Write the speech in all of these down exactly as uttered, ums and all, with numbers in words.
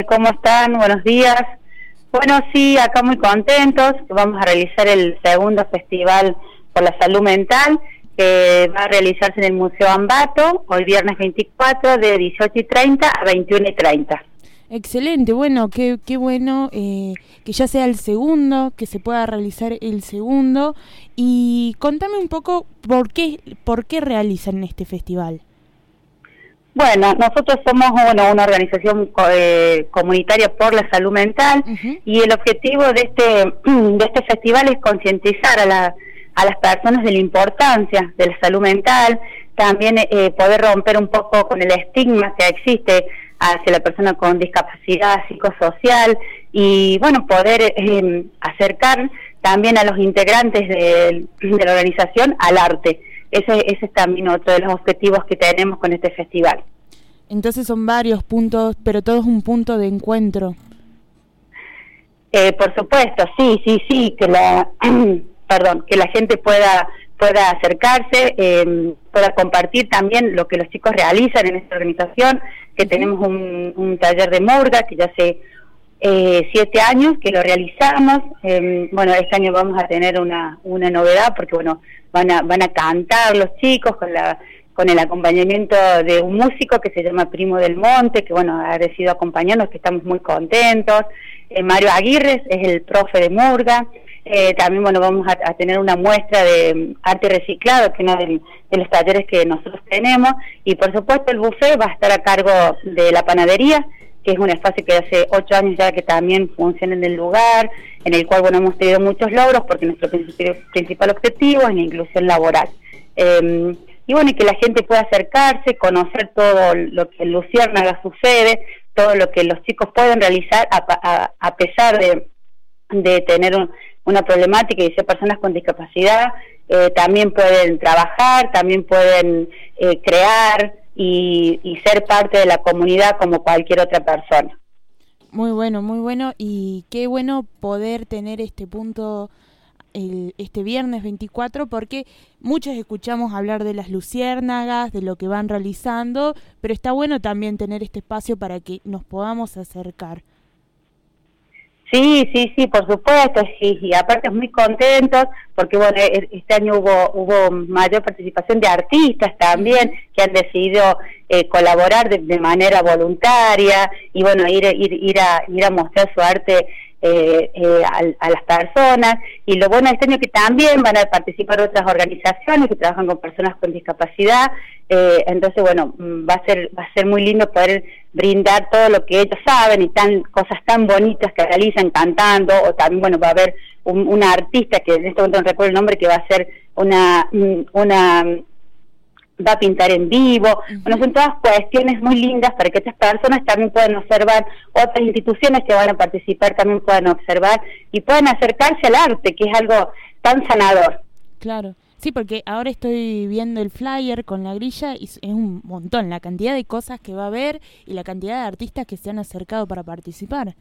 ¿Cómo están? Buenos días. Bueno, sí, acá muy contentos. Vamos a realizar el segundo Festival por la Salud Mental, que va a realizarse en el Museo Ambato, hoy viernes veinticuatro, de dieciocho y treinta a veintiuno y treinta. Excelente, bueno, qué, qué bueno eh, que ya sea el segundo, que se pueda realizar el segundo. Y contame un poco por qué, por qué realizan este festival. Bueno, nosotros somos bueno, una organización eh, comunitaria por la salud mental, uh-huh. y el objetivo de este de este festival es concientizar a, la, a las personas de la importancia de la salud mental, también eh, poder romper un poco con el estigma que existe hacia la persona con discapacidad psicosocial y bueno, poder eh, acercar también a los integrantes de, de la organización al arte. Ese, ese es también otro de los objetivos que tenemos con este festival. Entonces son varios puntos, pero todo es un punto de encuentro. Eh, por supuesto, sí, sí, sí, que la, perdón, que la gente pueda pueda acercarse, eh, pueda compartir también lo que los chicos realizan en esta organización, que uh-huh. tenemos un, un taller de murga que ya hace eh, siete años que lo realizamos. Eh, bueno, este año vamos a tener una una novedad porque bueno van a van a cantar los chicos con la con el acompañamiento de un músico que se llama Primo del Monte, que bueno ha decidido acompañarnos, que estamos muy contentos. Eh, Mario Aguirre es el profe de murga. Eh, también bueno vamos a, a tener una muestra de arte reciclado, que es uno de, de los talleres que nosotros tenemos, y por supuesto el buffet va a estar a cargo de la panadería, que es un espacio que hace ocho años ya que también funciona en el lugar, en el cual bueno hemos tenido muchos logros porque nuestro principal, principal objetivo es la inclusión laboral. Eh, y bueno, y que la gente pueda acercarse, conocer todo lo que en Luciérnaga sucede, todo lo que los chicos pueden realizar a, a, a pesar de, de tener un, una problemática y ser personas con discapacidad. Eh, también pueden trabajar, también pueden eh, crear y, y ser parte de la comunidad como cualquier otra persona. Muy bueno, muy bueno, y qué bueno poder tener este punto el, este viernes veinticuatro, porque muchos escuchamos hablar de las luciérnagas, de lo que van realizando, pero está bueno también tener este espacio para que nos podamos acercar. Sí, sí, sí, por supuesto, sí, y aparte muy contentos porque bueno, este año hubo hubo mayor participación de artistas también que han decidido eh, colaborar de, de manera voluntaria y bueno, ir ir ir a ir a mostrar su arte eh, eh, a, a las personas. Y lo bueno de este año que también van a participar otras organizaciones que trabajan con personas con discapacidad. Eh, entonces bueno, va a ser va a ser muy lindo poder brindar todo lo que ellos saben y tan cosas tan bonitas que realizan cantando, o también bueno va a haber un, una artista que en este momento no recuerdo el nombre, que va a hacer una una va a pintar en vivo. Uh-huh. Bueno, son todas cuestiones muy lindas para que estas personas también puedan observar, otras instituciones que van a participar también puedan observar y puedan acercarse al arte, que es algo tan sanador. Claro. Sí, porque ahora estoy viendo el flyer con la grilla y es un montón la cantidad de cosas que va a haber y la cantidad de artistas que se han acercado para participar.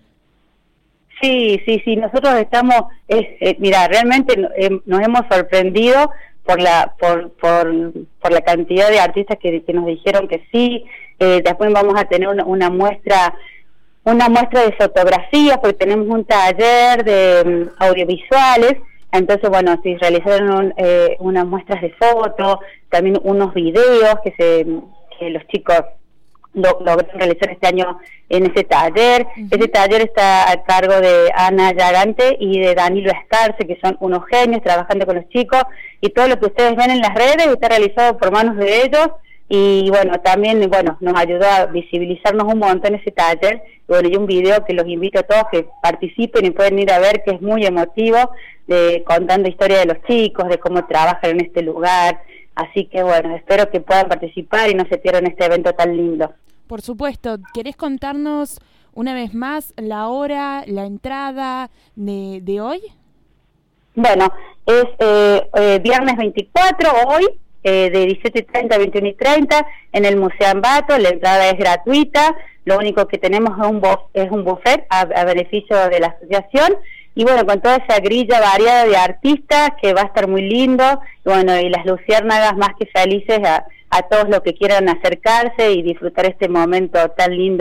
Sí, sí, sí, nosotros estamos, eh, eh, mira, realmente eh, nos hemos sorprendido por la por por, por la cantidad de artistas que, que nos dijeron que sí. Eh, después vamos a tener una, una muestra una muestra de fotografías, porque tenemos un taller de um, audiovisuales. Entonces, bueno, se realizaron un, eh, unas muestras de fotos, también unos videos que se que los chicos lo, lograron realizar este año en ese taller. Uh-huh. Ese taller está a cargo de Ana Llagante y de Danilo Escarce, que son unos genios trabajando con los chicos, y todo lo que ustedes ven en las redes está realizado por manos de ellos. Y bueno, también bueno nos ayudó a visibilizarnos un montón ese taller. Y bueno, y un video que los invito a todos que participen y pueden ir a ver, que es muy emotivo, de contando historia de los chicos, de cómo trabajan en este lugar. Así que bueno, espero que puedan participar y no se pierdan este evento tan lindo. Por supuesto. ¿Querés contarnos una vez más la hora, la entrada de, de hoy? Bueno, es eh, eh, viernes veinticuatro, hoy, Eh, de dieciocho y treinta a veintiuno y treinta en el Museo Ambato. La entrada es gratuita, lo único que tenemos es un, bo- es un buffet a, a beneficio de la asociación, y bueno, con toda esa grilla variada de artistas que va a estar muy lindo, y bueno, y las luciérnagas más que felices a, a todos los que quieran acercarse y disfrutar este momento tan lindo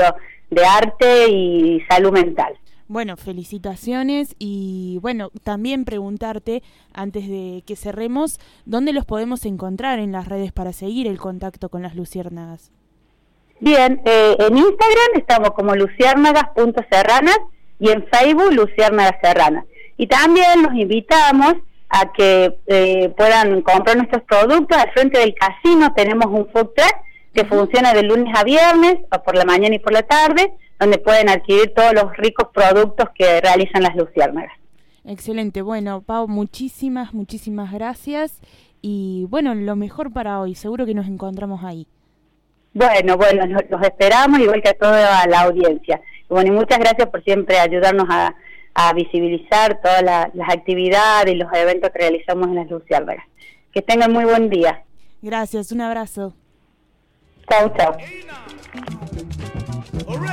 de arte y salud mental. Bueno, felicitaciones y bueno, también preguntarte, antes de que cerremos, ¿dónde los podemos encontrar en las redes para seguir el contacto con las luciérnagas? Bien, eh, en Instagram estamos como luciérnagas punto serranas y en Facebook Luciérnagas Serranas. Y también los invitamos a que eh, puedan comprar nuestros productos. Al frente del casino tenemos un food truck que funciona de lunes a viernes, o por la mañana y por la tarde, donde pueden adquirir todos los ricos productos que realizan las luciérnagas. Excelente. Bueno, Pau, muchísimas, muchísimas gracias. Y bueno, lo mejor para hoy. Seguro que nos encontramos ahí. Bueno, bueno, los esperamos, igual que a toda la audiencia. Y bueno, y muchas gracias por siempre ayudarnos a, a visibilizar todas la, las actividades y los eventos que realizamos en las luciérnagas. Que tengan muy buen día. Gracias, un abrazo. Chau, chau.